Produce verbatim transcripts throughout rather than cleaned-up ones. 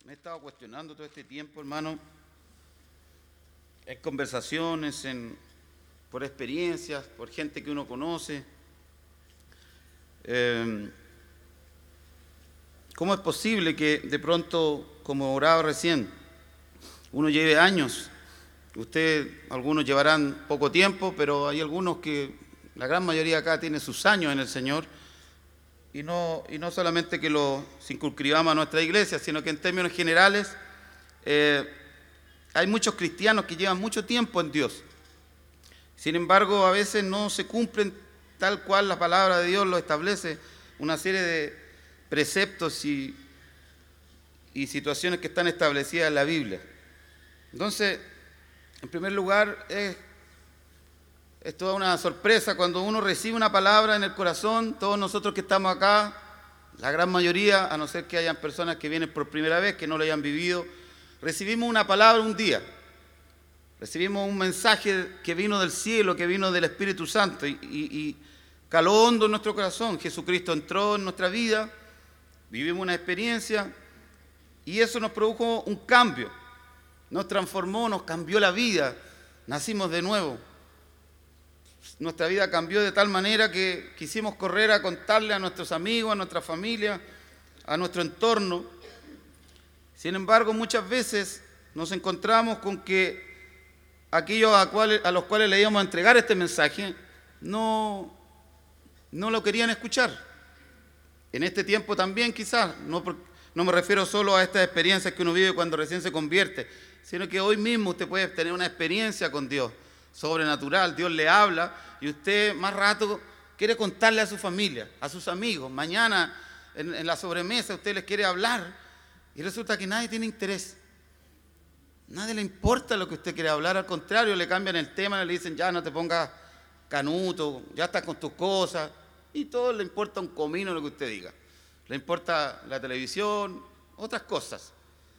me he estado cuestionando todo este tiempo, hermano, en conversaciones, en, por experiencias, por gente que uno conoce. Eh, ¿Cómo es posible que de pronto, como oraba recién, uno lleve años? Ustedes, algunos llevarán poco tiempo, pero hay algunos que, la gran mayoría acá tiene sus años en el Señor, y no, y no solamente que lo circunscribamos a nuestra iglesia, sino que en términos generales eh, hay muchos cristianos que llevan mucho tiempo en Dios. Sin embargo, a veces no se cumplen tal cual la palabra de Dios lo establece, una serie de preceptos y, y situaciones que están establecidas en la Biblia. Entonces, en primer lugar, es, es toda una sorpresa cuando uno recibe una palabra en el corazón. Todos nosotros que estamos acá, la gran mayoría, a no ser que hayan personas que vienen por primera vez, que no lo hayan vivido, recibimos una palabra un día. Recibimos un mensaje que vino del cielo, que vino del Espíritu Santo y, y, y caló hondo en nuestro corazón. Jesucristo entró en nuestra vida, vivimos una experiencia y eso nos produjo un cambio. Nos transformó, nos cambió la vida, nacimos de nuevo. Nuestra vida cambió de tal manera que quisimos correr a contarle a nuestros amigos, a nuestra familia, a nuestro entorno. Sin embargo, muchas veces nos encontramos con que aquellos a, cuales, a los cuales le íbamos a entregar este mensaje no, no lo querían escuchar. En este tiempo también quizás, no, no me refiero solo a estas experiencias que uno vive cuando recién se convierte, sino que hoy mismo usted puede tener una experiencia con Dios sobrenatural. Dios le habla y usted más rato quiere contarle a su familia, a sus amigos. Mañana en, en la sobremesa usted les quiere hablar y resulta que nadie tiene interés. Nadie le importa lo que usted quiere hablar, al contrario, le cambian el tema, le dicen ya no te pongas canuto, ya estás con tus cosas, y todo le importa un comino lo que usted diga. Le importa la televisión, otras cosas.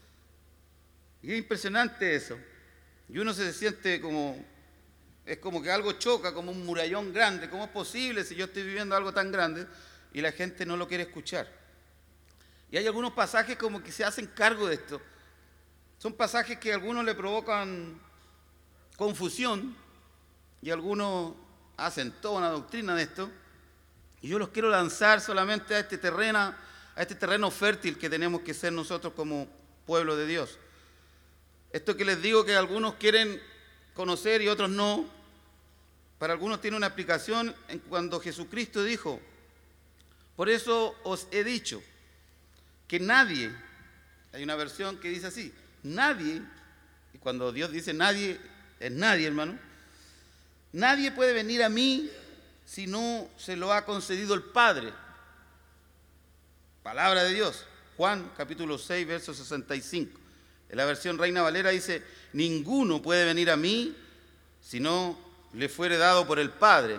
Y es impresionante eso. Y uno se siente como, es como que algo choca, como un murallón grande. ¿Cómo es posible si yo estoy viviendo algo tan grande y la gente no lo quiere escuchar? Y hay algunos pasajes como que se hacen cargo de esto. Son pasajes que a algunos le provocan confusión y algunos hacen toda una doctrina de esto. Y yo los quiero lanzar solamente a este terreno, a este terreno fértil que tenemos que ser nosotros como pueblo de Dios. Esto que les digo que algunos quieren conocer y otros no, para algunos tiene una explicación en cuando Jesucristo dijo: por eso os he dicho que nadie, hay una versión que dice así, nadie, y cuando Dios dice nadie, es nadie, hermano, nadie puede venir a mí si no se lo ha concedido el Padre. Palabra de Dios, Juan capítulo seis, verso sesenta y cinco. En la versión Reina Valera dice: ninguno puede venir a mí si no le fuere dado por el Padre.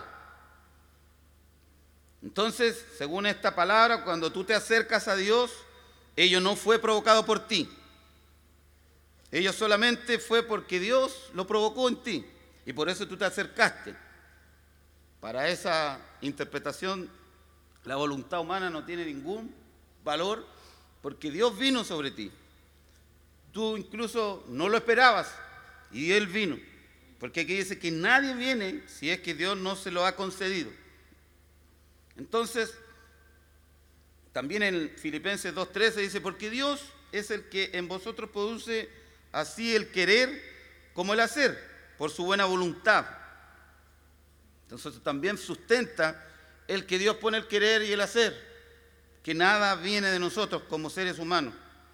Entonces, según esta palabra, cuando tú te acercas a Dios, ello no fue provocado por ti. Ello solamente fue porque Dios lo provocó en ti y por eso tú te acercaste. Para esa interpretación, la voluntad humana no tiene ningún valor porque Dios vino sobre ti. Tú incluso no lo esperabas y Él vino. Porque aquí dice que nadie viene si es que Dios no se lo ha concedido. Entonces, también en Filipenses dos trece dice: porque Dios es el que en vosotros produce así el querer como el hacer, por su buena voluntad. Entonces también sustenta el que Dios pone el querer y el hacer, que nada viene de nosotros como seres humanos.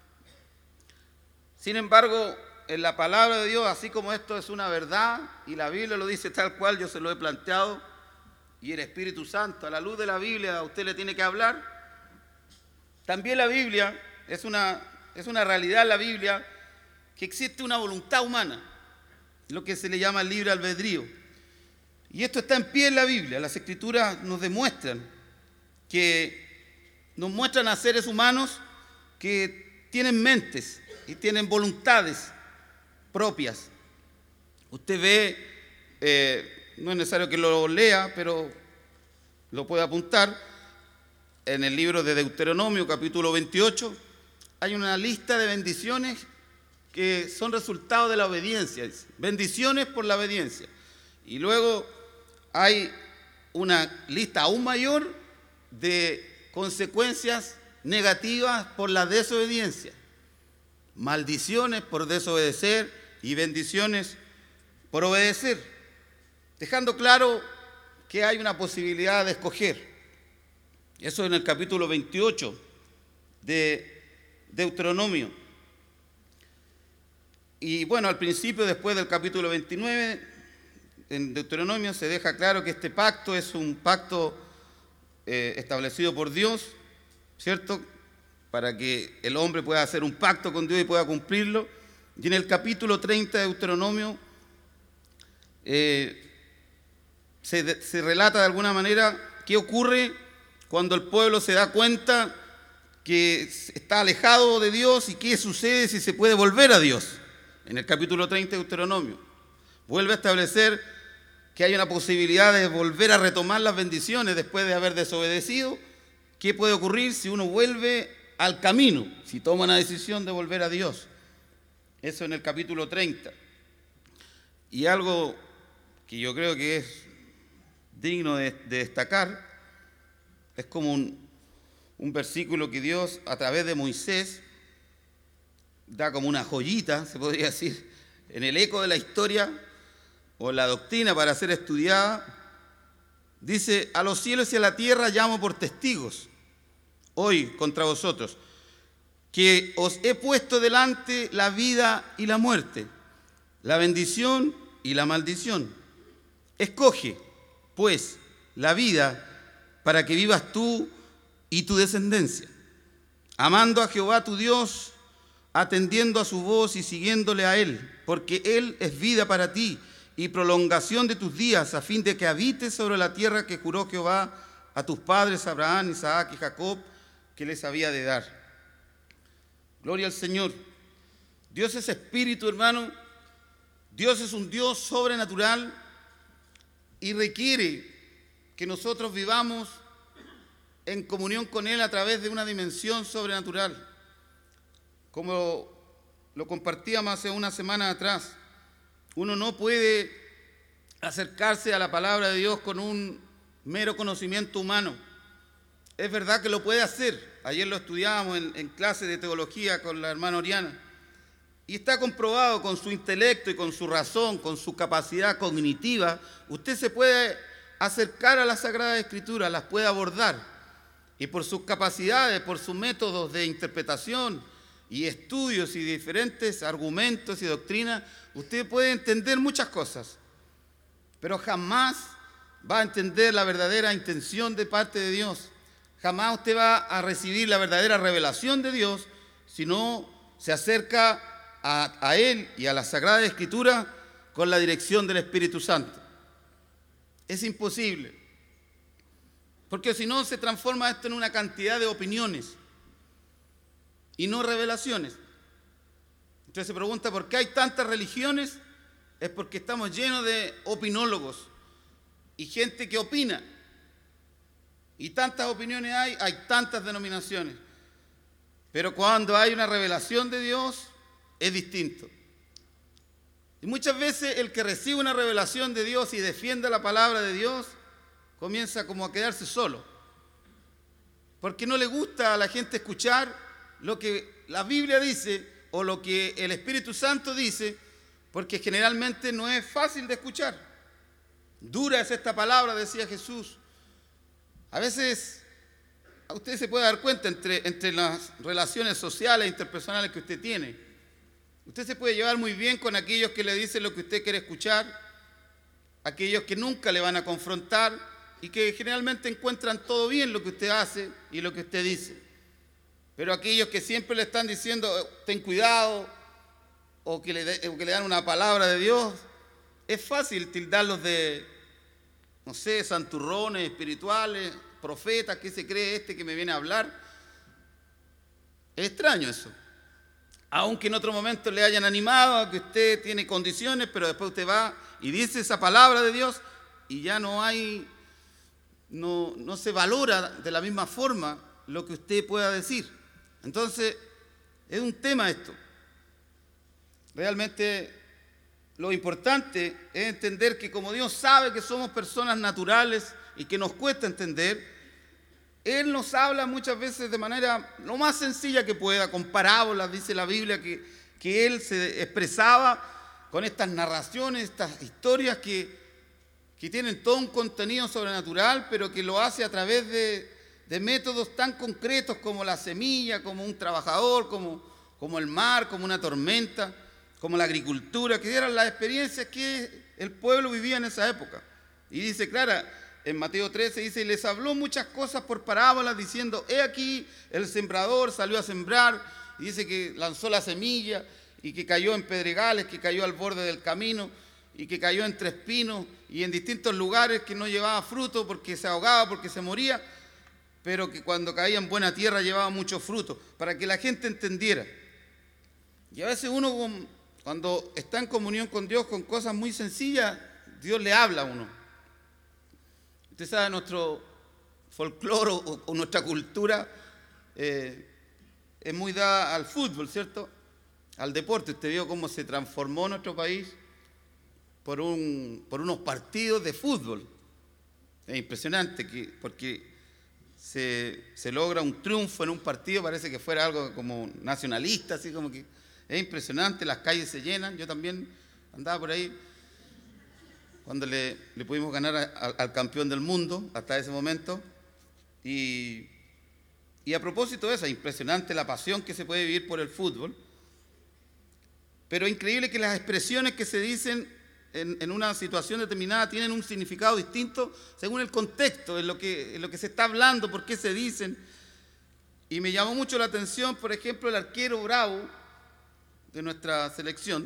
Sin embargo, en la palabra de Dios, así como esto es una verdad, y la Biblia lo dice tal cual yo se lo he planteado, y el Espíritu Santo, a la luz de la Biblia, a usted le tiene que hablar, también la Biblia es una, es una realidad, la Biblia, que existe una voluntad humana, lo que se le llama el libre albedrío. Y esto está en pie en la Biblia. Las Escrituras nos demuestran que nos muestran a seres humanos que tienen mentes y tienen voluntades propias. Usted ve, eh, no es necesario que lo lea, pero lo puede apuntar en el libro de Deuteronomio, capítulo veintiocho, hay una lista de bendiciones que son resultado de la obediencia. Dice, bendiciones por la obediencia. Y luego hay una lista aún mayor de consecuencias negativas por la desobediencia. Maldiciones por desobedecer y bendiciones por obedecer. Dejando claro que hay una posibilidad de escoger. Eso en el capítulo veintiocho de Deuteronomio. Y bueno, al principio, después del capítulo veintinueve, en Deuteronomio se deja claro que este pacto es un pacto eh, establecido por Dios, ¿cierto? Para que el hombre pueda hacer un pacto con Dios y pueda cumplirlo. Y en el capítulo treinta de Deuteronomio eh, se, se relata de alguna manera qué ocurre cuando el pueblo se da cuenta que está alejado de Dios y qué sucede si se puede volver a Dios. En el capítulo treinta de Deuteronomio vuelve a establecer que hay una posibilidad de volver a retomar las bendiciones después de haber desobedecido. ¿Qué puede ocurrir si uno vuelve al camino, si toma una decisión de volver a Dios? Eso en el capítulo treinta. Y algo que yo creo que es digno de, de destacar, es como un, un versículo que Dios a través de Moisés da como una joyita, se podría decir, en el eco de la historia o la doctrina para ser estudiada. Dice: a los cielos y a la tierra llamo por testigos hoy contra vosotros, que os he puesto delante la vida y la muerte, la bendición y la maldición. Escoge, pues, la vida para que vivas tú y tu descendencia, amando a Jehová tu Dios, atendiendo a su voz y siguiéndole a Él, porque Él es vida para ti y prolongación de tus días, a fin de que habites sobre la tierra que juró Jehová a tus padres Abraham, Isaac y Jacob, que les había de dar. Gloria al Señor. Dios es espíritu, hermano. Dios es un Dios sobrenatural y requiere que nosotros vivamos en comunión con Él a través de una dimensión sobrenatural. Como lo compartíamos hace una semana atrás, uno no puede acercarse a la palabra de Dios con un mero conocimiento humano. Es verdad que lo puede hacer. Ayer lo estudiábamos en, en clase de teología con la hermana Oriana. Y está comprobado con su intelecto y con su razón, con su capacidad cognitiva, usted se puede acercar a las Sagradas Escrituras, las puede abordar. Y por sus capacidades, por sus métodos de interpretación y estudios y diferentes argumentos y doctrinas, usted puede entender muchas cosas, pero jamás va a entender la verdadera intención de parte de Dios. Jamás usted va a recibir la verdadera revelación de Dios si no se acerca a, a Él y a la Sagrada Escritura con la dirección del Espíritu Santo. Es imposible, porque si no se transforma esto en una cantidad de opiniones y no revelaciones. Entonces se pregunta por qué hay tantas religiones. Es porque estamos llenos de opinólogos y gente que opina. Y tantas opiniones hay, hay tantas denominaciones. Pero cuando hay una revelación de Dios, es distinto. Y muchas veces el que recibe una revelación de Dios y defiende la palabra de Dios, comienza como a quedarse solo. Porque no le gusta a la gente escuchar lo que la Biblia dice o lo que el Espíritu Santo dice, porque generalmente no es fácil de escuchar. Dura es esta palabra, decía Jesús. A veces, a usted se puede dar cuenta entre, entre las relaciones sociales e interpersonales que usted tiene. Usted se puede llevar muy bien con aquellos que le dicen lo que usted quiere escuchar, aquellos que nunca le van a confrontar y que generalmente encuentran todo bien lo que usted hace y lo que usted dice. Pero aquellos que siempre le están diciendo, ten cuidado, o que le, de, o que le dan una palabra de Dios, es fácil tildarlos de, no sé, santurrones espirituales, profetas, ¿qué se cree este que me viene a hablar? Es extraño eso. Aunque en otro momento le hayan animado a que usted tiene condiciones, pero después usted va y dice esa palabra de Dios y ya no hay, no, no se valora de la misma forma lo que usted pueda decir. Entonces, Es un tema esto. Realmente lo importante es entender que como Dios sabe que somos personas naturales y que nos cuesta entender, Él nos habla muchas veces de manera lo más sencilla que pueda, con parábolas, dice la Biblia, que, que Él se expresaba con estas narraciones, estas historias que, que tienen todo un contenido sobrenatural, pero que lo hace a través de, de métodos tan concretos como la semilla, como un trabajador, como, como el mar, como una tormenta, como la agricultura, que eran las experiencias que el pueblo vivía en esa época. Y dice, claro, en Mateo trece dice, y les habló muchas cosas por parábolas, diciendo, he aquí, el sembrador salió a sembrar, y dice que lanzó la semilla, y que cayó en pedregales, que cayó al borde del camino, y que cayó entre espinos, y en distintos lugares que no llevaba fruto, porque se ahogaba, porque se moría, pero que cuando caía en buena tierra llevaba mucho fruto, para que la gente entendiera. Y a veces uno, cuando está en comunión con Dios, con cosas muy sencillas, Dios le habla a uno. Usted sabe, nuestro folclore o, o nuestra cultura eh, es muy dada al fútbol, ¿cierto? Al deporte. Usted vio cómo se transformó nuestro país por, un, por unos partidos de fútbol. Es impresionante que, porque se, se logra un triunfo en un partido, parece que fuera algo como nacionalista, así como que es impresionante, las calles se llenan. Yo también andaba por ahí cuando le, le pudimos ganar a, a, al campeón del mundo hasta ese momento. Y, y a propósito de eso, es impresionante la pasión que se puede vivir por el fútbol. Pero es increíble que las expresiones que se dicen en, en una situación determinada tienen un significado distinto según el contexto, en lo que, en lo que se está hablando, por qué se dicen. Y me llamó mucho la atención, por ejemplo, el arquero Bravo de nuestra selección.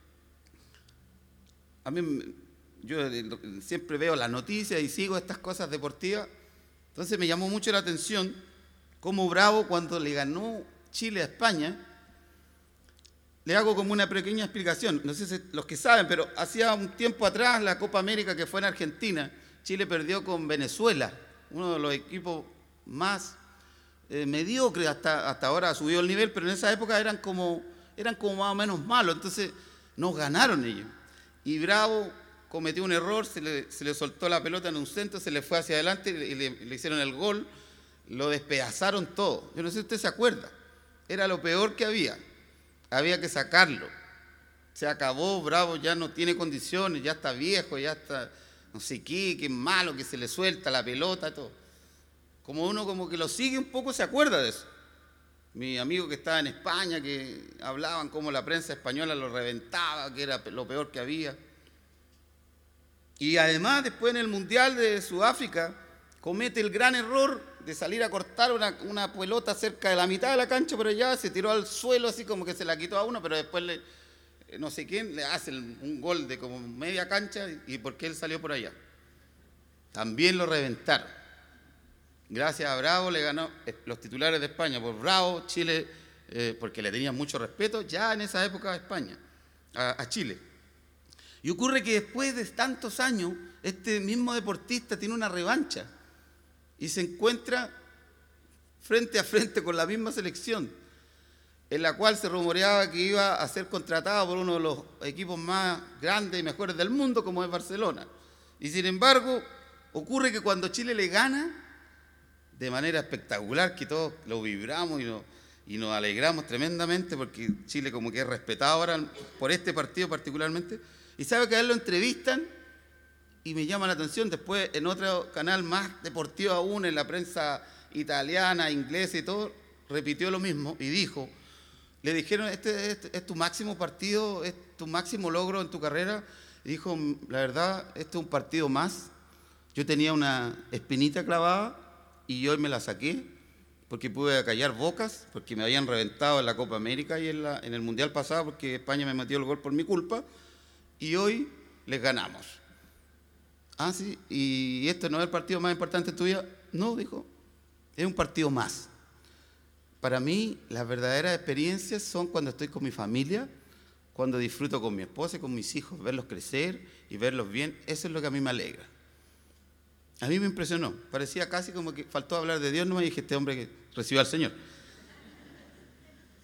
A mí, yo siempre veo las noticias y sigo estas cosas deportivas, entonces me llamó mucho la atención cómo Bravo, cuando le ganó Chile a España, le hago como una pequeña explicación, no sé si los que saben, pero hacía un tiempo atrás la Copa América que fue en Argentina, Chile perdió con Venezuela, uno de los equipos más eh, mediocres, hasta, hasta ahora ha subido el nivel, pero en esa época eran como, eran como más o menos malos, entonces nos ganaron ellos. Y Bravo cometió un error, se le, se le soltó la pelota en un centro, se le fue hacia adelante y le, le hicieron el gol, lo despedazaron todo. Yo no sé si usted se acuerda, era lo peor que había, había que sacarlo. Se acabó, Bravo ya no tiene condiciones, ya está viejo, ya está no sé qué, qué malo, que se le suelta la pelota, todo. Como uno como que lo sigue un poco se acuerda de eso. Mi amigo que estaba en España, que hablaban cómo la prensa española lo reventaba, que era lo peor que había. Y además, después en el Mundial de Sudáfrica, comete el gran error de salir a cortar una, una pelota cerca de la mitad de la cancha, pero ya se tiró al suelo así como que se la quitó a uno, pero después le, no sé quién le hace un gol de como media cancha y porque él salió por allá. También lo reventaron. Gracias a Bravo le ganó los titulares de España. Por Bravo, Chile, eh, porque le tenían mucho respeto ya en esa época a España, a, a Chile. Y ocurre que después de tantos años, este mismo deportista tiene una revancha y se encuentra frente a frente con la misma selección, en la cual se rumoreaba que iba a ser contratado por uno de los equipos más grandes y mejores del mundo, como es Barcelona. Y sin embargo, ocurre que cuando Chile le gana, de manera espectacular, que todos lo vibramos y nos, y nos alegramos tremendamente, porque Chile como que es respetado ahora por este partido particularmente, y sabe que a él lo entrevistan y me llama la atención, después en otro canal más deportivo aún, en la prensa italiana, inglesa y todo, repitió lo mismo y dijo, le dijeron, este, este es tu máximo partido, es tu máximo logro en tu carrera, y dijo, la verdad, este es un partido más, yo tenía una espinita clavada y hoy me la saqué porque pude callar bocas, porque me habían reventado en la Copa América y en, la, en el Mundial pasado, porque España me metió el gol por mi culpa, y hoy les ganamos. Ah, sí, ¿y este no es el partido más importante de tu vida? No, dijo, es un partido más. Para mí, las verdaderas experiencias son cuando estoy con mi familia, cuando disfruto con mi esposa y con mis hijos, verlos crecer y verlos bien, eso es lo que a mí me alegra. A mí me impresionó, parecía casi como que faltó hablar de Dios, no me dije, este hombre que recibió al Señor.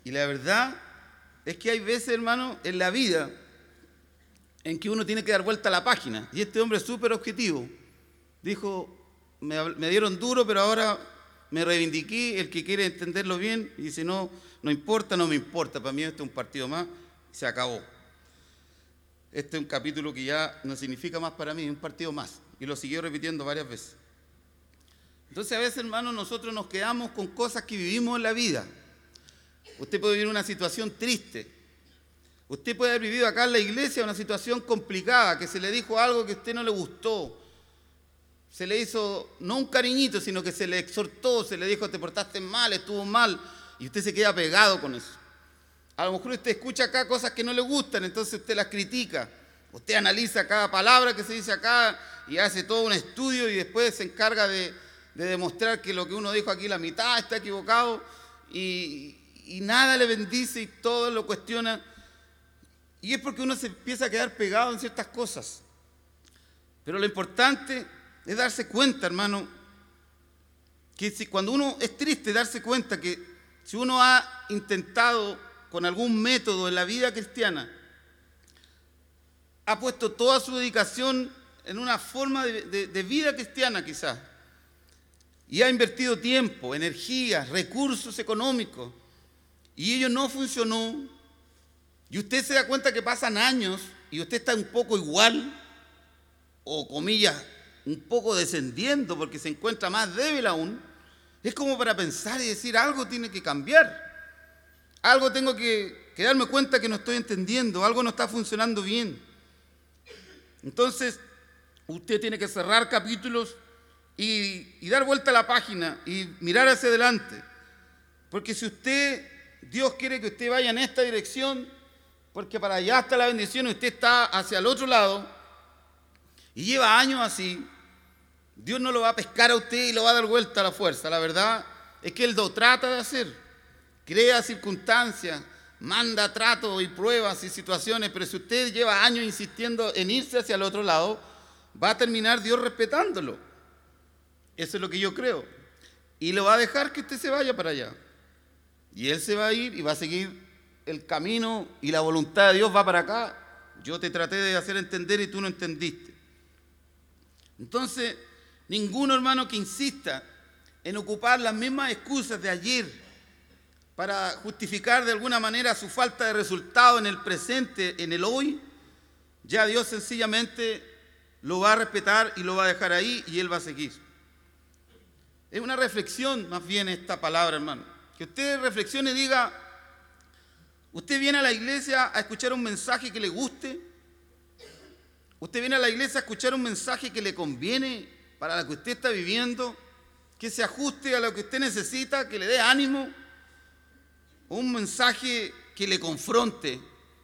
Y la verdad es que hay veces, hermano, en la vida en que uno tiene que dar vuelta a la página. Y este hombre es súper objetivo. Dijo, me, me dieron duro, pero ahora me reivindiqué. El que quiere entenderlo bien, y si no, no importa, no me importa. Para mí este es un partido más, se acabó. Este es un capítulo que ya no significa más para mí, es un partido más. Y lo siguió repitiendo varias veces. Entonces a veces, hermano, nosotros nos quedamos con cosas que vivimos en la vida. Usted puede vivir una situación triste. Usted puede haber vivido acá en la iglesia una situación complicada, que se le dijo algo que a usted no le gustó. Se le hizo, no un cariñito, sino que se le exhortó, se le dijo, te portaste mal, estuvo mal, y usted se queda pegado con eso. A lo mejor usted escucha acá cosas que no le gustan, entonces usted las critica. Usted analiza cada palabra que se dice acá y hace todo un estudio y después se encarga de, de demostrar que lo que uno dijo aquí, la mitad está equivocado, y, y nada le bendice y todo lo cuestiona. Y es porque uno se empieza a quedar pegado en ciertas cosas. Pero lo importante es darse cuenta, hermano, que si cuando uno es triste, darse cuenta que si uno ha intentado con algún método en la vida cristiana, ha puesto toda su dedicación en una forma de, de, de vida cristiana quizás, y ha invertido tiempo, energía, recursos económicos, y ello no funcionó, y usted se da cuenta que pasan años y usted está un poco igual, o comillas, un poco descendiendo porque se encuentra más débil aún, es como para pensar y decir, algo tiene que cambiar, algo tengo que, que darme cuenta que no estoy entendiendo, algo no está funcionando bien. Entonces, usted tiene que cerrar capítulos y, y dar vuelta a la página y mirar hacia adelante, porque si usted, Dios quiere que usted vaya en esta dirección, porque para allá está la bendición y usted está hacia el otro lado y lleva años así, Dios no lo va a pescar a usted y lo va a dar vuelta a la fuerza. La verdad es que Él lo trata de hacer, crea circunstancias, manda tratos y pruebas y situaciones, pero si usted lleva años insistiendo en irse hacia el otro lado, va a terminar Dios respetándolo. Eso es lo que yo creo. Y lo va a dejar que usted se vaya para allá. Y Él se va a ir y va a seguir el camino y la voluntad de Dios va para acá. Yo te traté de hacer entender y tú no entendiste. Entonces, ninguno, hermano, que insista en ocupar las mismas excusas de ayer para justificar de alguna manera su falta de resultado en el presente, en el hoy, ya Dios sencillamente lo va a respetar y lo va a dejar ahí y Él va a seguir. Es una reflexión más bien esta palabra, hermano. Que usted reflexione y diga, ¿usted viene a la iglesia a escuchar un mensaje que le guste? ¿Usted viene a la iglesia a escuchar un mensaje que le conviene para lo que usted está viviendo? Que se ajuste a lo que usted necesita, que le dé ánimo. Un mensaje que le confronte.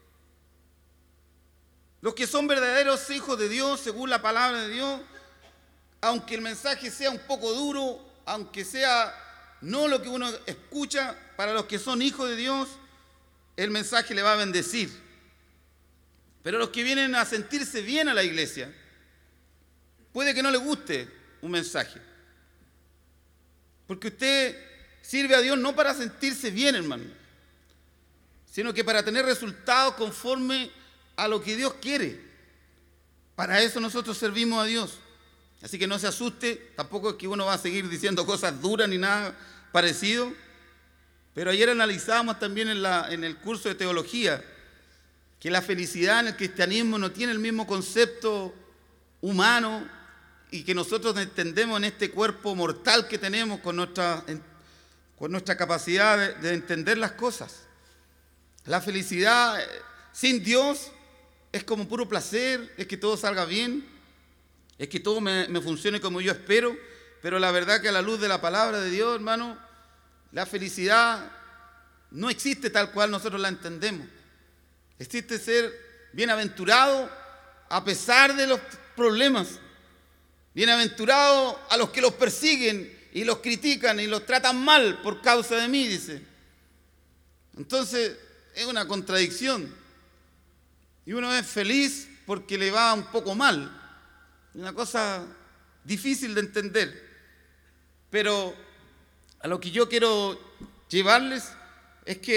Los que son verdaderos hijos de Dios, según la palabra de Dios, aunque el mensaje sea un poco duro, aunque sea no lo que uno escucha, para los que son hijos de Dios, el mensaje le va a bendecir. Pero los que vienen a sentirse bien a la iglesia, puede que no le guste un mensaje. Porque usted sirve a Dios no para sentirse bien, hermano, sino que para tener resultados conforme a lo que Dios quiere. Para eso nosotros servimos a Dios. Así que no se asuste, tampoco es que uno va a seguir diciendo cosas duras ni nada parecido. Pero ayer analizábamos también en, la, en el curso de teología que la felicidad en el cristianismo no tiene el mismo concepto humano y que nosotros entendemos en este cuerpo mortal que tenemos con nuestra, con nuestra capacidad de, de entender las cosas. La felicidad sin Dios es como puro placer, es que todo salga bien, es que todo me, me funcione como yo espero, pero la verdad que a la luz de la palabra de Dios, hermano, la felicidad no existe tal cual nosotros la entendemos. Existe ser bienaventurado a pesar de los problemas. Bienaventurado a los que los persiguen y los critican y los tratan mal por causa de mí, dice. Entonces, es una contradicción. Y uno es feliz porque le va un poco mal. Una cosa difícil de entender. Pero a lo que yo quiero llevarles es que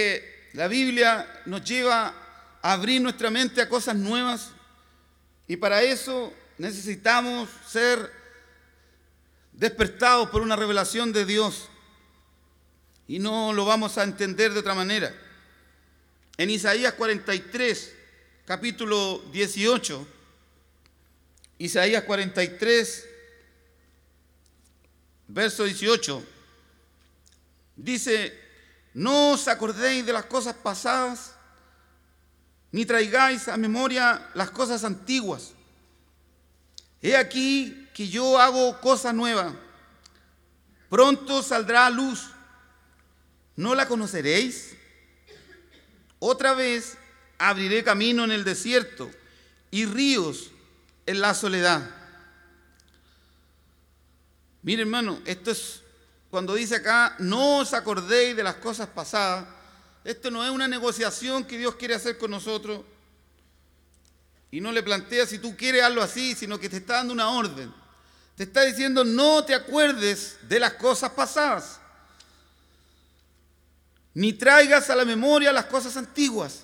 la Biblia nos lleva a abrir nuestra mente a cosas nuevas y para eso necesitamos ser despertados por una revelación de Dios y no lo vamos a entender de otra manera. En Isaías cuarenta y tres, capítulo dieciocho, Isaías cuarenta y tres, verso dieciocho, dice: no os acordéis de las cosas pasadas, ni traigáis a memoria las cosas antiguas. He aquí que yo hago cosa nueva, pronto saldrá a luz, ¿no la conoceréis? Otra vez abriré camino en el desierto y ríos en la soledad. Mire, hermano, esto es cuando dice acá, no os acordéis de las cosas pasadas. Esto no es una negociación que Dios quiere hacer con nosotros y no le plantea si tú quieres hazlo así, sino que te está dando una orden. Te está diciendo, no te acuerdes de las cosas pasadas, ni traigas a la memoria las cosas antiguas.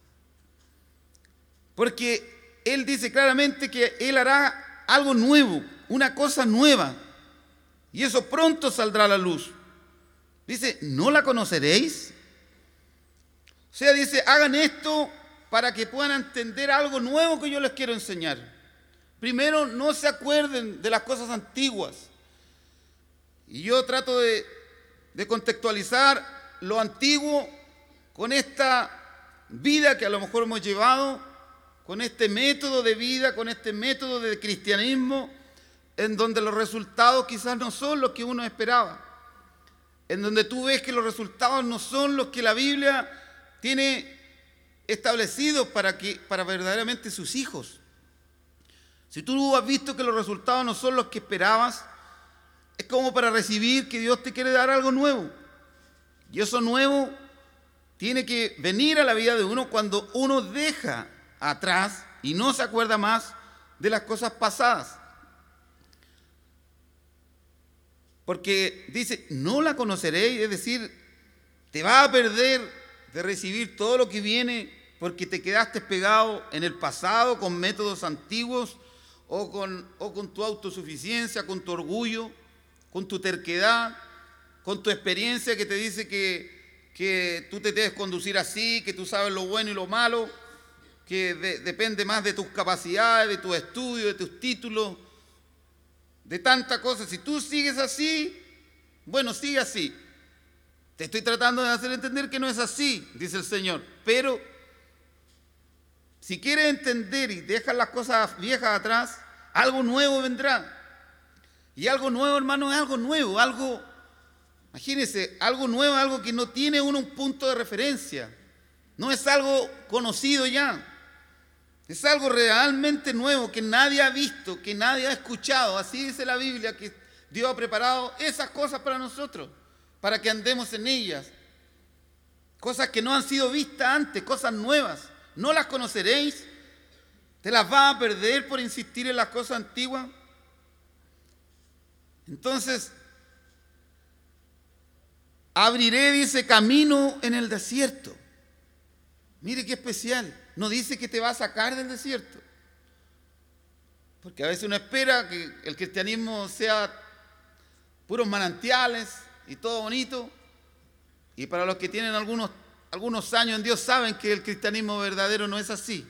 Porque Él dice claramente que Él hará algo nuevo, una cosa nueva. Y eso pronto saldrá a la luz. Dice, ¿no la conoceréis? O sea, dice, hagan esto para que puedan entender algo nuevo que yo les quiero enseñar. Primero, no se acuerden de las cosas antiguas. Y yo trato de, de contextualizar lo antiguo con esta vida que a lo mejor hemos llevado, con este método de vida, con este método de cristianismo, en donde los resultados quizás no son los que uno esperaba, en donde tú ves que los resultados no son los que la Biblia tiene establecidos para, que, para verdaderamente sus hijos. Si tú has visto que los resultados no son los que esperabas, es como para recibir que Dios te quiere dar algo nuevo. Y eso nuevo tiene que venir a la vida de uno cuando uno deja atrás y no se acuerda más de las cosas pasadas. Porque dice, no la conoceréis, es decir, te vas a perder de recibir todo lo que viene porque te quedaste pegado en el pasado con métodos antiguos o con, o con tu autosuficiencia, con tu orgullo, con tu terquedad, con tu experiencia que te dice que, que tú te debes conducir así, que tú sabes lo bueno y lo malo, que de, depende más de tus capacidades, de tus estudios, de tus títulos, de tantas cosas. Si tú sigues así, bueno, sigue así. Te estoy tratando de hacer entender que no es así, dice el Señor. Pero si quieres entender y dejas las cosas viejas atrás, algo nuevo vendrá. Y algo nuevo, hermano, es algo nuevo, algo, imagínense, algo nuevo, algo que no tiene uno un punto de referencia. No es algo conocido ya. Es algo realmente nuevo que nadie ha visto, que nadie ha escuchado. Así dice la Biblia, que Dios ha preparado esas cosas para nosotros, para que andemos en ellas. Cosas que no han sido vistas antes, cosas nuevas. No las conoceréis. ¿Te las vas a perder por insistir en las cosas antiguas? Entonces, abriré, dice, camino en el desierto. Mire qué especial. No dice que te va a sacar del desierto. Porque a veces uno espera que el cristianismo sea puros manantiales y todo bonito. Y para los que tienen algunos, algunos años en Dios saben que el cristianismo verdadero no es así.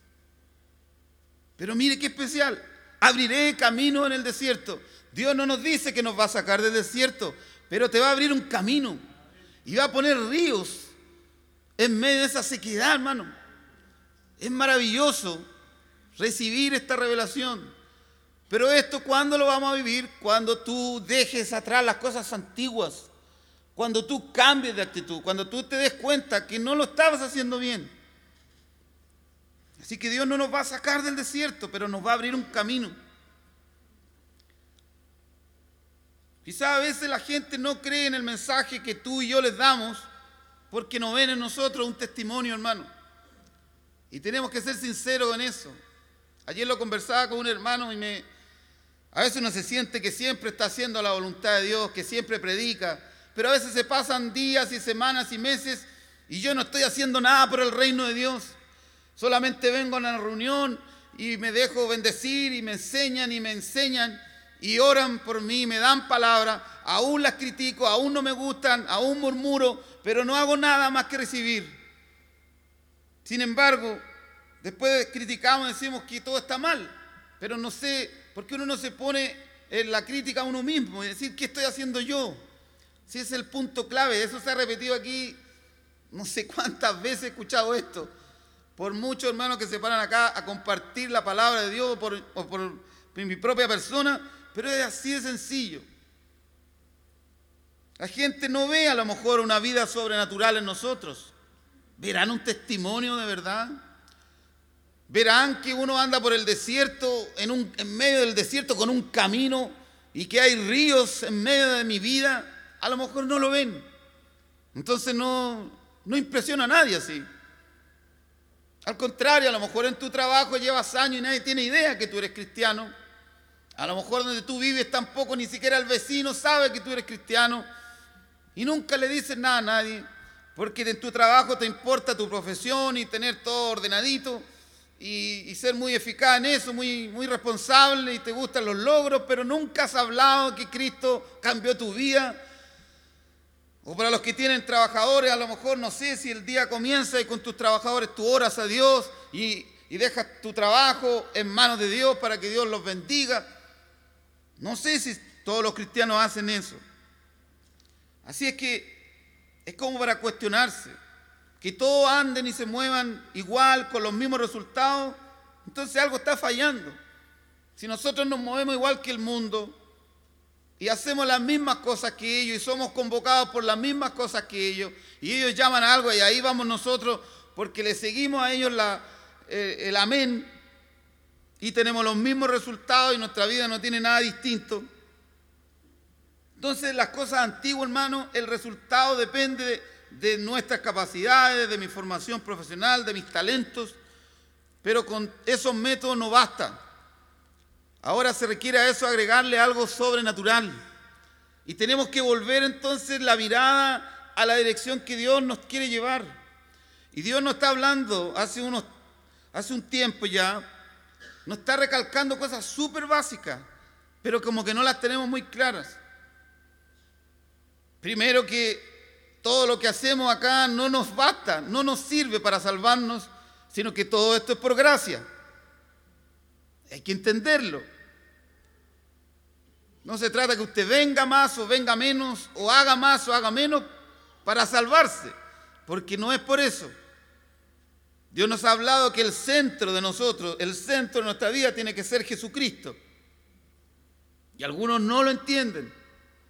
Pero mire qué especial. Abriré camino en el desierto. Dios no nos dice que nos va a sacar del desierto, pero te va a abrir un camino. Y va a poner ríos en medio de esa sequedad, hermano. Es maravilloso recibir esta revelación. Pero esto, ¿cuándo lo vamos a vivir? Cuando tú dejes atrás las cosas antiguas. Cuando tú cambies de actitud. Cuando tú te des cuenta que no lo estabas haciendo bien. Así que Dios no nos va a sacar del desierto, pero nos va a abrir un camino. Quizá a veces la gente no cree en el mensaje que tú y yo les damos porque no ven en nosotros un testimonio, hermano. Y tenemos que ser sinceros en eso. Ayer lo conversaba con un hermano y me, a veces uno se siente que siempre está haciendo la voluntad de Dios, que siempre predica, pero a veces se pasan días y semanas y meses y yo no estoy haciendo nada por el reino de Dios. Solamente vengo a una reunión y me dejo bendecir y me enseñan y me enseñan y oran por mí, me dan palabras, aún las critico, aún no me gustan, aún murmuro, pero no hago nada más que recibir. Sin embargo, después criticamos y decimos que todo está mal, pero no sé por qué uno no se pone en la crítica a uno mismo y decir, ¿qué estoy haciendo yo? Si ese es el punto clave, eso se ha repetido aquí, no sé cuántas veces he escuchado esto, por muchos hermanos que se paran acá a compartir la palabra de Dios o por, o por mi propia persona, pero es así de sencillo. La gente no ve a lo mejor una vida sobrenatural en nosotros. ¿Verán un testimonio de verdad? ¿Verán que uno anda por el desierto, en, un, en medio del desierto con un camino y que hay ríos en medio de mi vida? A lo mejor no lo ven. Entonces no, no impresiona a nadie así. Al contrario, a lo mejor en tu trabajo llevas años y nadie tiene idea que tú eres cristiano. A lo mejor donde tú vives tampoco ni siquiera el vecino sabe que tú eres cristiano. Y nunca le dices nada a nadie, porque en tu trabajo te importa tu profesión y tener todo ordenadito y, y ser muy eficaz en eso, muy, muy responsable y te gustan los logros, pero nunca has hablado que Cristo cambió tu vida. O para los que tienen trabajadores, a lo mejor no sé si el día comienza y con tus trabajadores tú oras a Dios y, y dejas tu trabajo en manos de Dios para que Dios los bendiga. No sé si todos los cristianos hacen eso. Así es que es como para cuestionarse, que todos anden y se muevan igual, con los mismos resultados, entonces algo está fallando. Si nosotros nos movemos igual que el mundo y hacemos las mismas cosas que ellos y somos convocados por las mismas cosas que ellos y ellos llaman a algo y ahí vamos nosotros porque le seguimos a ellos la, eh, el amén y tenemos los mismos resultados y nuestra vida no tiene nada distinto. Entonces las cosas antiguas, hermano, el resultado depende de, de nuestras capacidades, de mi formación profesional, de mis talentos, pero con esos métodos no basta. Ahora se requiere a eso agregarle algo sobrenatural y tenemos que volver entonces la mirada a la dirección que Dios nos quiere llevar. Y Dios nos está hablando hace, unos, hace un tiempo ya, nos está recalcando cosas súper básicas, pero como que no las tenemos muy claras. Primero que todo lo que hacemos acá no nos basta, no nos sirve para salvarnos, sino que todo esto es por gracia. Hay que entenderlo. No se trata que usted venga más o venga menos, o haga más o haga menos para salvarse, porque no es por eso. Dios nos ha hablado que el centro de nosotros, el centro de nuestra vida tiene que ser Jesucristo. Y algunos no lo entienden.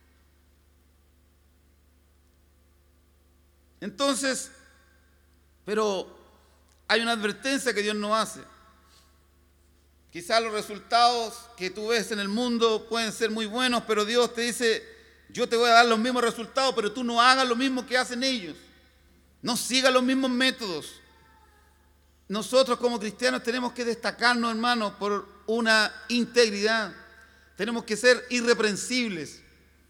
Entonces, pero hay una advertencia que Dios nos hace. Quizás los resultados que tú ves en el mundo pueden ser muy buenos, pero Dios te dice, yo te voy a dar los mismos resultados, pero tú no hagas lo mismo que hacen ellos. No sigas los mismos métodos. Nosotros como cristianos tenemos que destacarnos, hermanos, por una integridad. Tenemos que ser irreprensibles.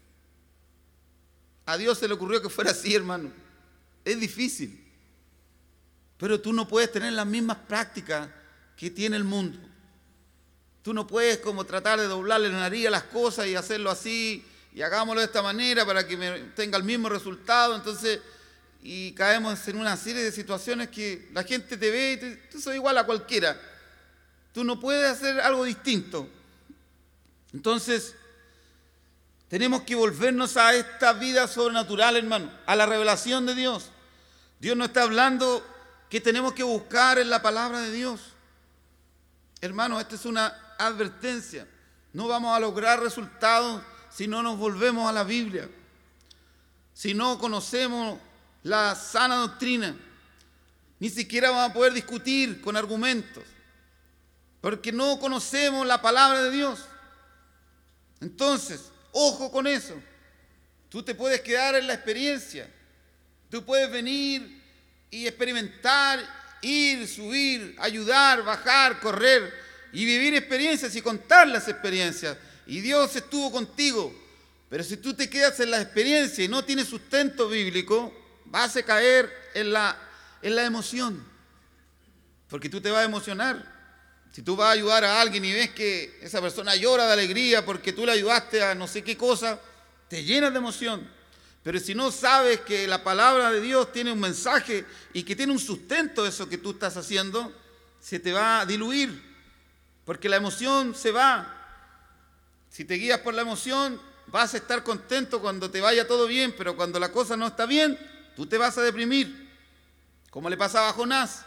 A Dios se le ocurrió que fuera así, hermano. Es difícil. Pero tú no puedes tener las mismas prácticas que tiene el mundo. Tú no puedes como tratar de doblarle la nariz a las cosas y hacerlo así y hagámoslo de esta manera para que me tenga el mismo resultado. Entonces, y caemos en una serie de situaciones que la gente te ve y te, tú sos igual a cualquiera. Tú no puedes hacer algo distinto. Entonces, tenemos que volvernos a esta vida sobrenatural, hermano, a la revelación de Dios. Dios nos está hablando que tenemos que buscar en la palabra de Dios. Hermano, esta es una advertencia. No vamos a lograr resultados si no nos volvemos a la Biblia. Si no conocemos la sana doctrina, ni siquiera vamos a poder discutir con argumentos, porque no conocemos la palabra de Dios. Entonces, ojo con eso. Tú te puedes quedar en la experiencia. Tú puedes venir y experimentar, ir, subir, ayudar, bajar, correr y vivir experiencias y contar las experiencias. Y Dios estuvo contigo. Pero si tú te quedas en la experiencia y no tienes sustento bíblico, vas a caer en la, en la emoción, porque tú te vas a emocionar. Si tú vas a ayudar a alguien y ves que esa persona llora de alegría porque tú le ayudaste a no sé qué cosa, te llenas de emoción. Pero si no sabes que la palabra de Dios tiene un mensaje y que tiene un sustento eso que tú estás haciendo, se te va a diluir, porque la emoción se va. Si te guías por la emoción, vas a estar contento cuando te vaya todo bien, pero cuando la cosa no está bien, tú te vas a deprimir, como le pasaba a Jonás.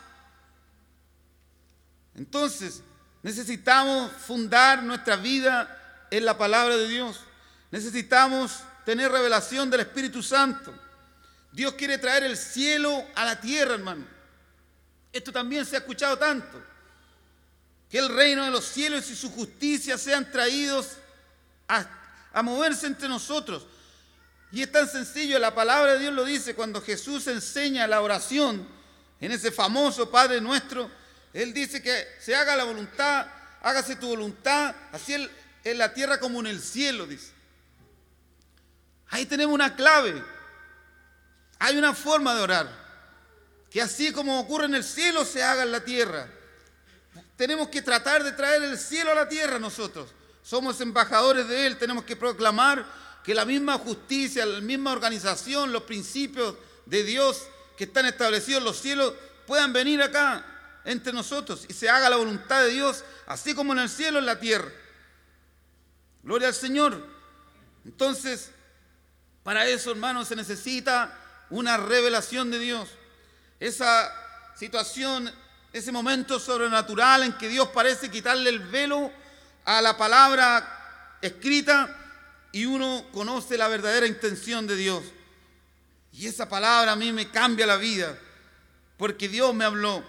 Entonces, necesitamos fundar nuestra vida en la palabra de Dios. Necesitamos tener revelación del Espíritu Santo. Dios quiere traer el cielo a la tierra, hermano. Esto también se ha escuchado tanto. Que el reino de los cielos y su justicia sean traídos a, a moverse entre nosotros. Y es tan sencillo, la palabra de Dios lo dice cuando Jesús enseña la oración en ese famoso Padre Nuestro. Él dice que se haga la voluntad, hágase tu voluntad, así en la tierra como en el cielo, dice. Ahí tenemos una clave. Hay una forma de orar, que así como ocurre en el cielo, se haga en la tierra. Tenemos que tratar de traer el cielo a la tierra nosotros. Somos embajadores de Él, tenemos que proclamar que la misma justicia, la misma organización, los principios de Dios que están establecidos en los cielos puedan venir acá entre nosotros y se haga la voluntad de Dios, así como en el cielo, en la tierra. Gloria al Señor. Entonces, para eso, hermanos, se necesita una revelación de Dios. Esa situación, ese momento sobrenatural en que Dios parece quitarle el velo a la palabra escrita y uno conoce la verdadera intención de Dios. Y esa palabra a mí me cambia la vida, porque Dios me habló.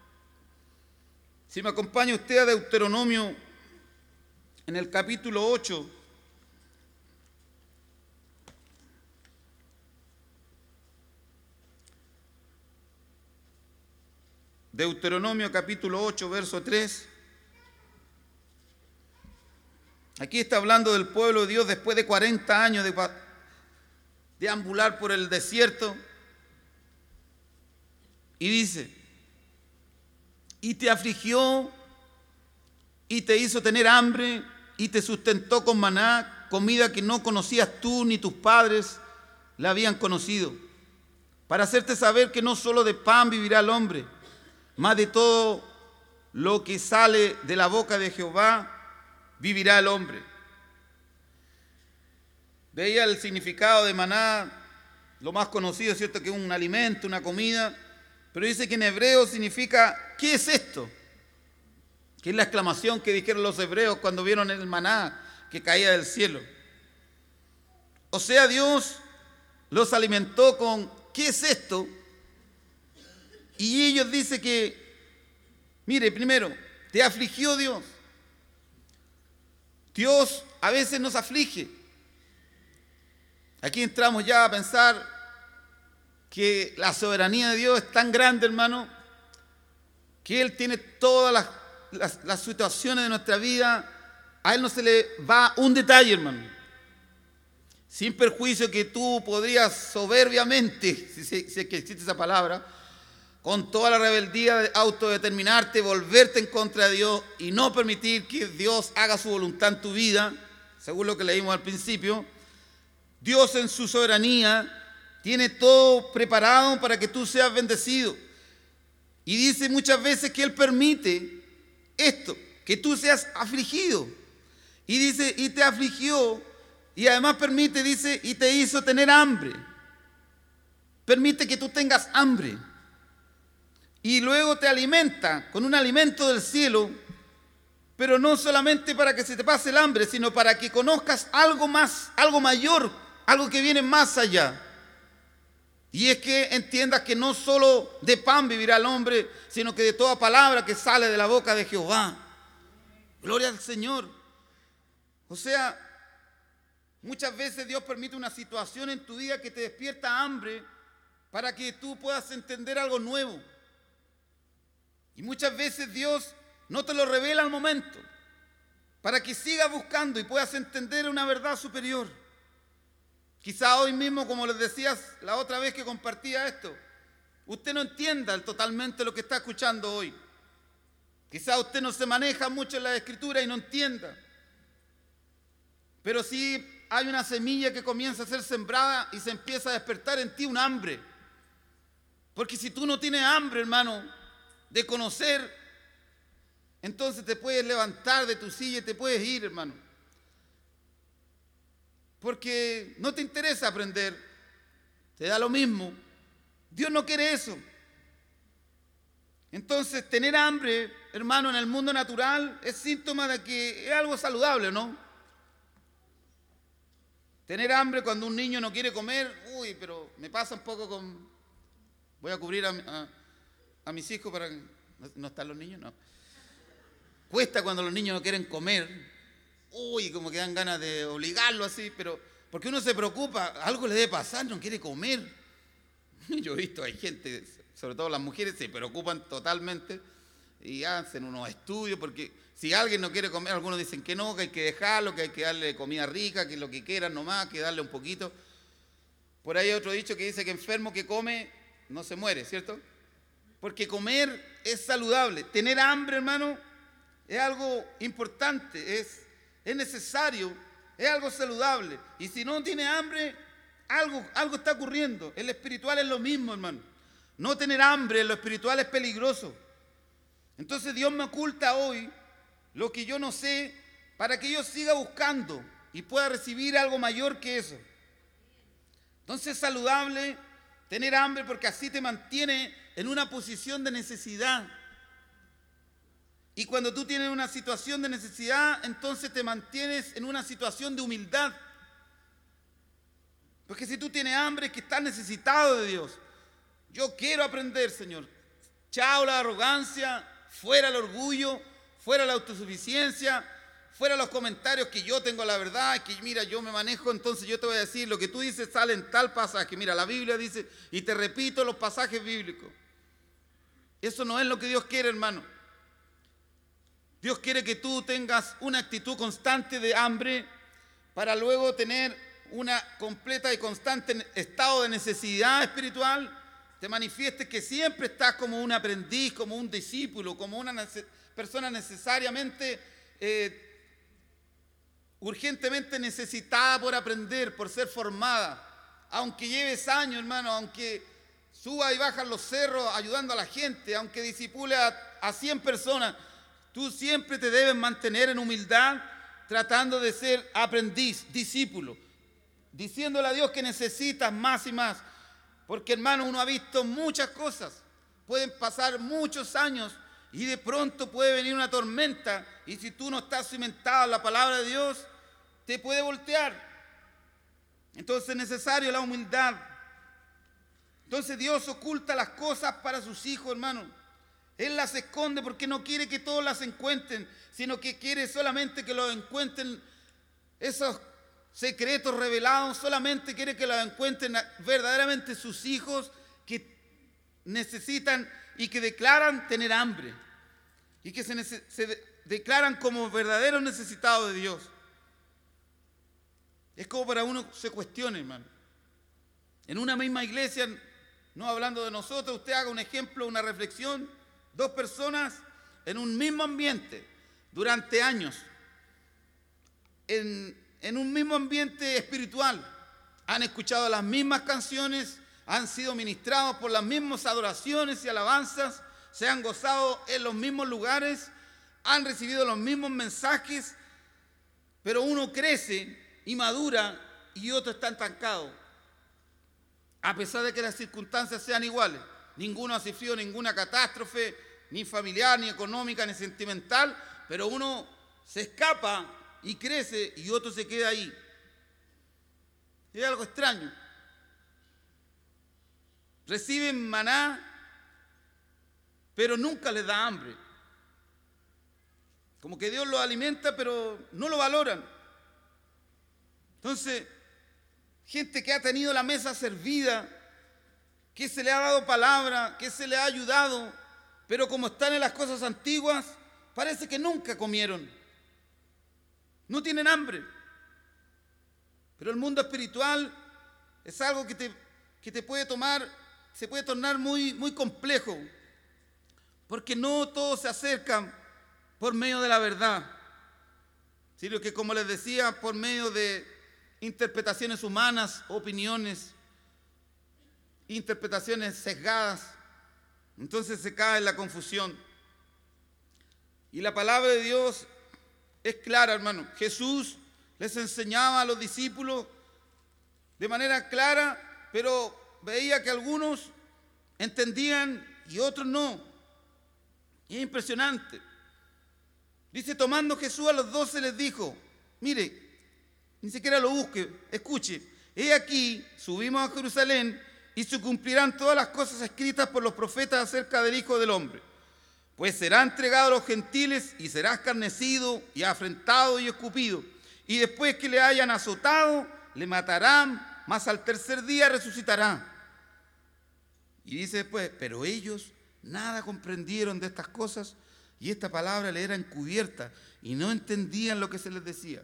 Si me acompaña usted a Deuteronomio en el capítulo ocho, Deuteronomio capítulo ocho, verso tres. Aquí está hablando del pueblo de Dios después de cuarenta años de deambular por el desierto. Y dice: y te afligió y te hizo tener hambre y te sustentó con maná, comida que no conocías tú ni tus padres la habían conocido, para hacerte saber que no solo de pan vivirá el hombre, mas de todo lo que sale de la boca de Jehová vivirá el hombre. Veía el significado de maná, lo más conocido, ¿cierto?, que es un alimento, una comida. Pero dice que en hebreo significa, ¿qué es esto? Que es la exclamación que dijeron los hebreos cuando vieron el maná que caía del cielo. O sea, Dios los alimentó con, ¿qué es esto? Y ellos dicen que, mire, primero, te afligió Dios. Dios a veces nos aflige. Aquí entramos ya a pensar que la soberanía de Dios es tan grande, hermano, que Él tiene todas las, las, las situaciones de nuestra vida. A Él no se le va un detalle, hermano. Sin perjuicio que tú podrías soberbiamente, si, si, si es que existe esa palabra, con toda la rebeldía de autodeterminarte, volverte en contra de Dios y no permitir que Dios haga su voluntad en tu vida, según lo que leímos al principio. Dios en su soberanía tiene todo preparado para que tú seas bendecido. Y dice muchas veces que Él permite esto, que tú seas afligido. Y dice, y te afligió, y además permite, dice, y te hizo tener hambre. Permite que tú tengas hambre. Y luego te alimenta con un alimento del cielo, pero no solamente para que se te pase el hambre, sino para que conozcas algo más, algo mayor, algo que viene más allá. Y es que entiendas que no solo de pan vivirá el hombre, sino que de toda palabra que sale de la boca de Jehová. Gloria al Señor. O sea, muchas veces Dios permite una situación en tu vida que te despierta hambre para que tú puedas entender algo nuevo. Y muchas veces Dios no te lo revela al momento, para que sigas buscando y puedas entender una verdad superior. Quizá hoy mismo, como les decías la otra vez que compartía esto, usted no entienda totalmente lo que está escuchando hoy. Quizá usted no se maneja mucho en la Escritura y no entienda. Pero sí hay una semilla que comienza a ser sembrada y se empieza a despertar en ti un hambre. Porque si tú no tienes hambre, hermano, de conocer, entonces te puedes levantar de tu silla y te puedes ir, hermano. Porque no te interesa aprender, te da lo mismo. Dios no quiere eso. Entonces, tener hambre, hermano, en el mundo natural es síntoma de que es algo saludable, ¿no? Tener hambre cuando un niño no quiere comer, uy, pero me pasa un poco con... Voy a cubrir a, a, a mis hijos para... ¿No, no están los niños? No. Cuesta cuando los niños no quieren comer. Uy, como que dan ganas de obligarlo así, pero... Porque uno se preocupa, algo le debe pasar, no quiere comer. Yo he visto, hay gente, sobre todo las mujeres, se preocupan totalmente y hacen unos estudios, porque si alguien no quiere comer, algunos dicen que no, que hay que dejarlo, que hay que darle comida rica, que lo que quieran nomás, que darle un poquito. Por ahí hay otro dicho que dice que enfermo que come no se muere, ¿cierto? Porque comer es saludable. Tener hambre, hermano, es algo importante, es, es necesario, es algo saludable. Y si no tiene hambre, algo, algo está ocurriendo. En lo espiritual es lo mismo, hermano. No tener hambre en lo espiritual es peligroso. Entonces Dios me oculta hoy lo que yo no sé para que yo siga buscando y pueda recibir algo mayor que eso. Entonces es saludable tener hambre porque así te mantiene en una posición de necesidad. Y cuando tú tienes una situación de necesidad, entonces te mantienes en una situación de humildad. Porque si tú tienes hambre es que estás necesitado de Dios. Yo quiero aprender, Señor. Chao la arrogancia, fuera el orgullo, fuera la autosuficiencia, fuera los comentarios que yo tengo la verdad, que mira, yo me manejo, entonces yo te voy a decir, lo que tú dices sale en tal pasaje. Mira, la Biblia dice, y te repito los pasajes bíblicos. Eso no es lo que Dios quiere, hermano. Dios quiere que tú tengas una actitud constante de hambre para luego tener una completa y constante estado de necesidad espiritual. Te manifiestes que siempre estás como un aprendiz, como un discípulo, como una nece- persona necesariamente, eh, urgentemente necesitada por aprender, por ser formada. Aunque lleves años, hermano, aunque suba y baja los cerros ayudando a la gente, aunque disipule a, a cien personas, tú siempre te debes mantener en humildad, tratando de ser aprendiz, discípulo, diciéndole a Dios que necesitas más y más. Porque, hermano, uno ha visto muchas cosas. Pueden pasar muchos años y de pronto puede venir una tormenta. Y si tú no estás cimentado en la palabra de Dios, te puede voltear. Entonces es necesario la humildad. Entonces Dios oculta las cosas para sus hijos, hermano. Él las esconde porque no quiere que todos las encuentren, sino que quiere solamente que los encuentren esos secretos revelados, solamente quiere que los encuentren verdaderamente sus hijos que necesitan y que declaran tener hambre y que se, se de, declaran como verdaderos necesitados de Dios. Es como para uno se cuestione, hermano. En una misma iglesia, no hablando de nosotros, usted haga un ejemplo, una reflexión, dos personas en un mismo ambiente durante años, en En un mismo ambiente espiritual, han escuchado las mismas canciones, han sido ministrados por las mismas adoraciones y alabanzas, se han gozado en los mismos lugares, han recibido los mismos mensajes, pero uno crece y madura y otro está estancado. A pesar de que las circunstancias sean iguales, ninguno ha sufrido ninguna catástrofe, ni familiar, ni económica, ni sentimental, pero uno se escapa y crece y otro se queda ahí. Es algo extraño. Reciben maná, pero nunca les da hambre. Como que Dios los alimenta, pero no lo valoran. Entonces, gente que ha tenido la mesa servida, que se le ha dado palabra, que se le ha ayudado, pero como están en las cosas antiguas, parece que nunca comieron. No tienen hambre. Pero el mundo espiritual es algo que te, que te puede tomar se puede tornar muy, muy complejo, porque no todos se acercan por medio de la verdad, sino que, como les decía, por medio de interpretaciones humanas, opiniones, interpretaciones sesgadas. Entonces se cae en la confusión. Y la palabra de Dios es clara, hermano. Jesús les enseñaba a los discípulos de manera clara, pero veía que algunos entendían y otros no. Y es impresionante. Dice, tomando Jesús a los doce les dijo, mire, ni siquiera lo busque, escuche, he aquí, subimos a Jerusalén y se cumplirán todas las cosas escritas por los profetas acerca del Hijo del Hombre. Pues será entregado a los gentiles y será escarnecido y afrentado y escupido. Y después que le hayan azotado, le matarán, mas al tercer día resucitará. Y dice después, pero ellos nada comprendieron de estas cosas y esta palabra le era encubierta y no entendían lo que se les decía.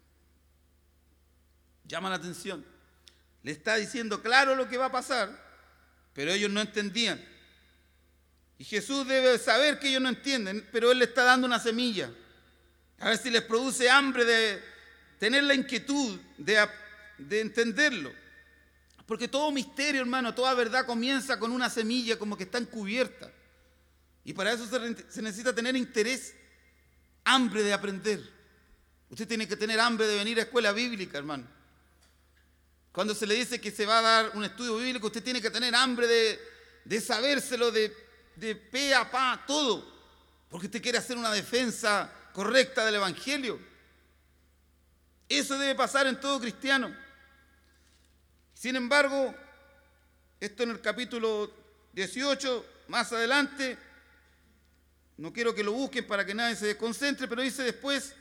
Llama la atención. Le está diciendo claro lo que va a pasar, pero ellos no entendían. Y Jesús debe saber que ellos no entienden, pero Él le está dando una semilla. A ver si les produce hambre de tener la inquietud de, de entenderlo. Porque todo misterio, hermano, toda verdad comienza con una semilla como que está encubierta. Y para eso se, se necesita tener interés, hambre de aprender. Usted tiene que tener hambre de venir a escuela bíblica, hermano. Cuando se le dice que se va a dar un estudio bíblico, usted tiene que tener hambre de, de sabérselo de, de pe a pa, todo. Porque usted quiere hacer una defensa correcta del Evangelio. Eso debe pasar en todo cristiano. Sin embargo, esto en el capítulo dieciocho, más adelante, no quiero que lo busquen para que nadie se desconcentre, pero dice después,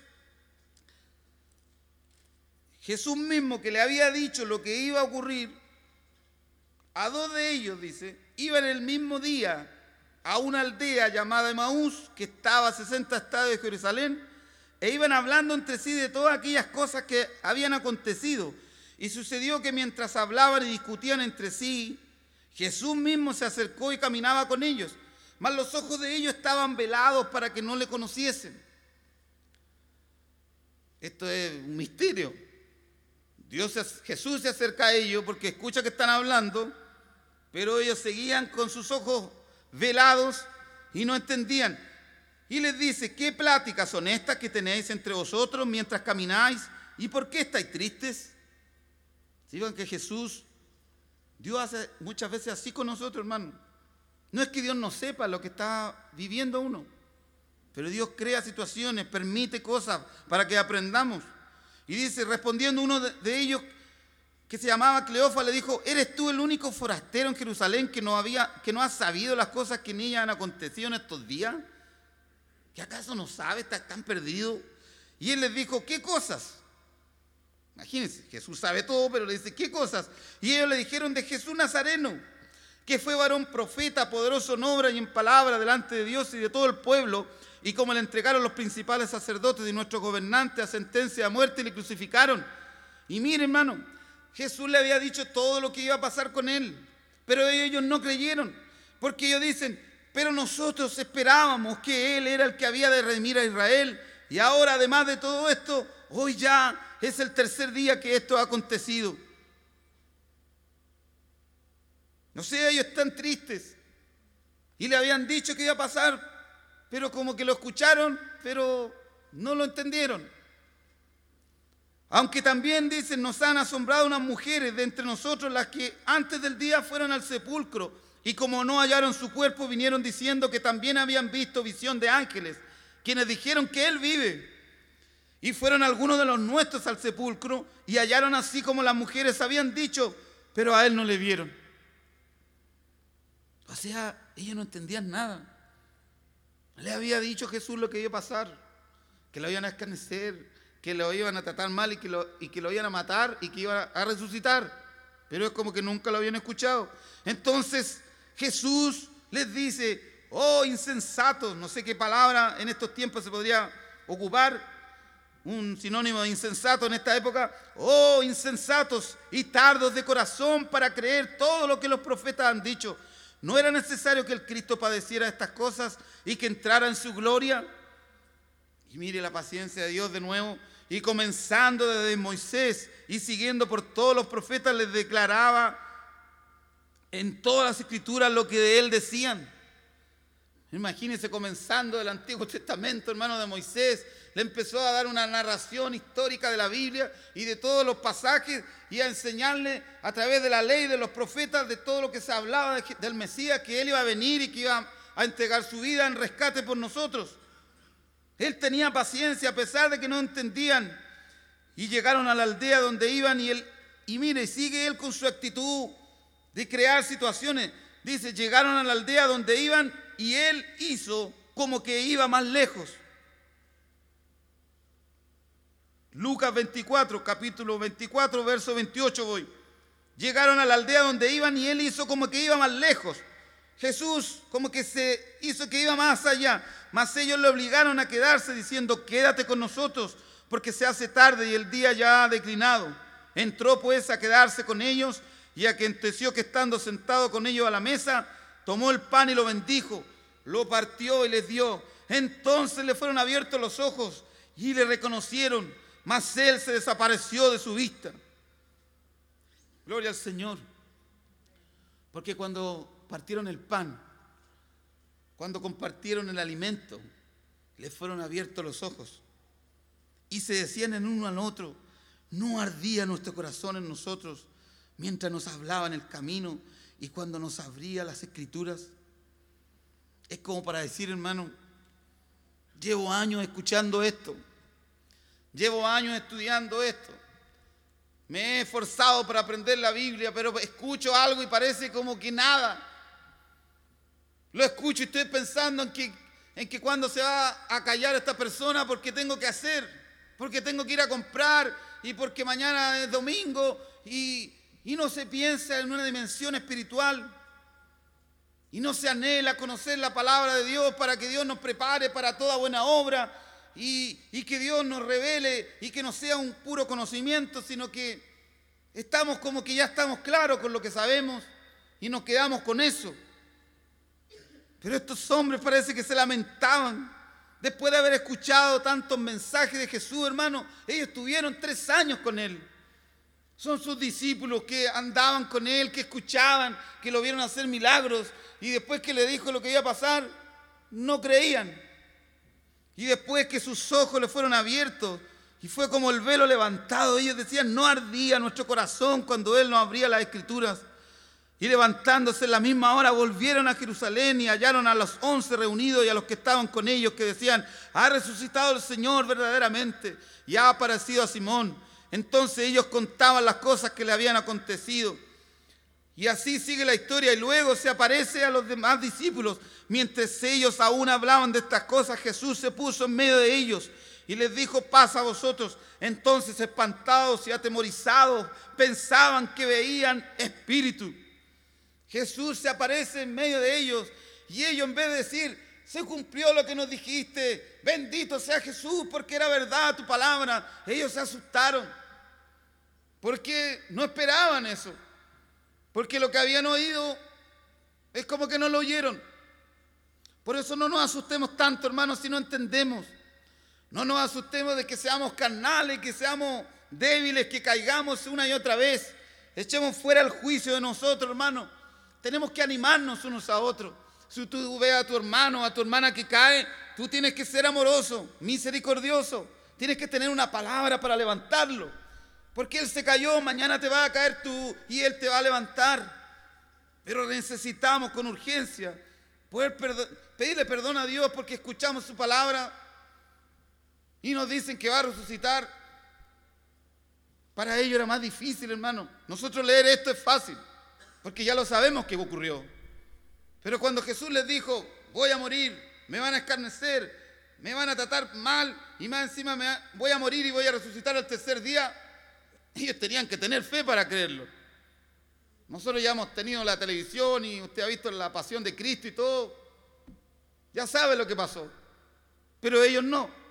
Jesús mismo, que le había dicho lo que iba a ocurrir, a dos de ellos, dice, iban el mismo día a una aldea llamada Emaús, que estaba a sesenta estadios de Jerusalén, e iban hablando entre sí de todas aquellas cosas que habían acontecido. Y sucedió que mientras hablaban y discutían entre sí, Jesús mismo se acercó y caminaba con ellos, mas los ojos de ellos estaban velados para que no le conociesen. Esto es un misterio. Dios, Jesús se acerca a ellos porque escucha que están hablando, pero ellos seguían con sus ojos velados y no entendían. Y les dice, ¿qué pláticas son estas que tenéis entre vosotros mientras camináis? ¿Y por qué estáis tristes? Digan que Jesús, Dios hace muchas veces así con nosotros, hermano. No es que Dios no sepa lo que está viviendo uno, pero Dios crea situaciones, permite cosas para que aprendamos. Y dice, respondiendo uno de, de ellos, que se llamaba Cleofa, le dijo, ¿eres tú el único forastero en Jerusalén que no, había, que no ha sabido las cosas que en ella han acontecido en estos días? ¿Que acaso no sabe? ¿Está tan perdido? Y él les dijo, ¿qué cosas? Imagínense, Jesús sabe todo, pero le dice, ¿qué cosas? Y ellos le dijeron de Jesús Nazareno, que fue varón profeta, poderoso en obra y en palabra delante de Dios y de todo el pueblo, y como le entregaron los principales sacerdotes y nuestros gobernantes a sentencia de muerte, le crucificaron. Y mire, hermano, Jesús le había dicho todo lo que iba a pasar con él, pero ellos no creyeron, porque ellos dicen, pero nosotros esperábamos que él era el que había de redimir a Israel, y ahora, además de todo esto, hoy ya es el tercer día que esto ha acontecido. No sé, ellos están tristes, y le habían dicho que iba a pasar, pero como que lo escucharon, pero no lo entendieron. Aunque también dicen, nos han asombrado unas mujeres de entre nosotros, las que antes del día fueron al sepulcro, y como no hallaron su cuerpo, vinieron diciendo que también habían visto visión de ángeles, quienes dijeron que él vive. Y fueron algunos de los nuestros al sepulcro, y hallaron así como las mujeres habían dicho, pero a él no le vieron. O sea, ellos no entendían nada. Le había dicho Jesús lo que iba a pasar, que lo iban a escarnecer, que lo iban a tratar mal y que lo, y que lo iban a matar y que iban a resucitar. Pero es como que nunca lo habían escuchado. Entonces Jesús les dice, oh insensatos, no sé qué palabra en estos tiempos se podría ocupar, un sinónimo de insensato en esta época. Oh, insensatos y tardos de corazón para creer todo lo que los profetas han dicho. ¿No era necesario que el Cristo padeciera estas cosas y que entrara en su gloria? Y mire la paciencia de Dios de nuevo. Y comenzando desde Moisés y siguiendo por todos los profetas, les declaraba en todas las escrituras lo que de él decían. Imagínense, comenzando del Antiguo Testamento, hermano, de Moisés, le empezó a dar una narración histórica de la Biblia y de todos los pasajes y a enseñarle a través de la ley de los profetas de todo lo que se hablaba de, del Mesías, que él iba a venir y que iba a entregar su vida en rescate por nosotros. Él tenía paciencia a pesar de que no entendían, y llegaron a la aldea donde iban y él, y mire, sigue él con su actitud de crear situaciones. Dice, llegaron a la aldea donde iban y él hizo como que iba más lejos. Lucas veinticuatro, capítulo veinticuatro, verso veintiocho voy. Llegaron a la aldea donde iban y él hizo como que iba más lejos. Jesús como que se hizo que iba más allá, mas ellos le obligaron a quedarse diciendo, quédate con nosotros porque se hace tarde y el día ya ha declinado. Entró pues a quedarse con ellos y aconteció que estando sentado con ellos a la mesa, tomó el pan y lo bendijo, lo partió y les dio. Entonces le fueron abiertos los ojos y le reconocieron, mas él se desapareció de su vista. Gloria al Señor. Porque cuando partieron el pan, cuando compartieron el alimento, les fueron abiertos los ojos y se decían en uno al otro, ¿no ardía nuestro corazón en nosotros mientras nos hablaba en el camino y cuando nos abría las escrituras? Es como para decir, hermano, llevo años escuchando esto, llevo años estudiando esto, me he esforzado para aprender la Biblia, pero escucho algo y parece como que nada. Lo escucho y estoy pensando en que, en que cuando se va a callar esta persona, porque tengo que hacer, porque tengo que ir a comprar y porque mañana es domingo y, y no se piensa en una dimensión espiritual y no se anhela conocer la palabra de Dios para que Dios nos prepare para toda buena obra y, y que Dios nos revele y que no sea un puro conocimiento, sino que estamos como que ya estamos claros con lo que sabemos y nos quedamos con eso. Pero estos hombres parece que se lamentaban después de haber escuchado tantos mensajes de Jesús, hermano. Ellos estuvieron tres años con él. Son sus discípulos que andaban con él, que escuchaban, que lo vieron hacer milagros. Y después que le dijo lo que iba a pasar, no creían. Y después que sus ojos le fueron abiertos y fue como el velo levantado, ellos decían, no ardía nuestro corazón cuando él nos abría las escrituras. Y levantándose en la misma hora volvieron a Jerusalén y hallaron a los once reunidos y a los que estaban con ellos, que decían, ha resucitado el Señor verdaderamente y ha aparecido a Simón. Entonces ellos contaban las cosas que le habían acontecido. Y así sigue la historia y luego se aparece a los demás discípulos. Mientras ellos aún hablaban de estas cosas, Jesús se puso en medio de ellos y les dijo, paz a vosotros. Entonces, espantados y atemorizados, pensaban que veían espíritu. Jesús se aparece en medio de ellos y ellos, en vez de decir, se cumplió lo que nos dijiste, bendito sea Jesús porque era verdad tu palabra, ellos se asustaron porque no esperaban eso, porque lo que habían oído es como que no lo oyeron. Por eso no nos asustemos tanto, hermanos, si no entendemos. No nos asustemos de que seamos carnales, que seamos débiles, que caigamos una y otra vez. Echemos fuera el juicio de nosotros, hermano. Tenemos que animarnos unos a otros. Si tú ves a tu hermano o a tu hermana que cae, tú tienes que ser amoroso, misericordioso. Tienes que tener una palabra para levantarlo. Porque él se cayó, mañana te va a caer tú y él te va a levantar. Pero necesitamos con urgencia poder perd- pedirle perdón a Dios porque escuchamos su palabra y nos dicen que va a resucitar. Para ellos era más difícil, hermano. Nosotros leer esto es fácil, porque ya lo sabemos que ocurrió. Pero cuando Jesús les dijo, voy a morir, me van a escarnecer, me van a tratar mal y más encima me va, voy a morir y voy a resucitar al tercer día, ellos tenían que tener fe para creerlo. Nosotros ya hemos tenido la televisión y usted ha visto la pasión de Cristo y todo. Ya sabe lo que pasó. Pero ellos no.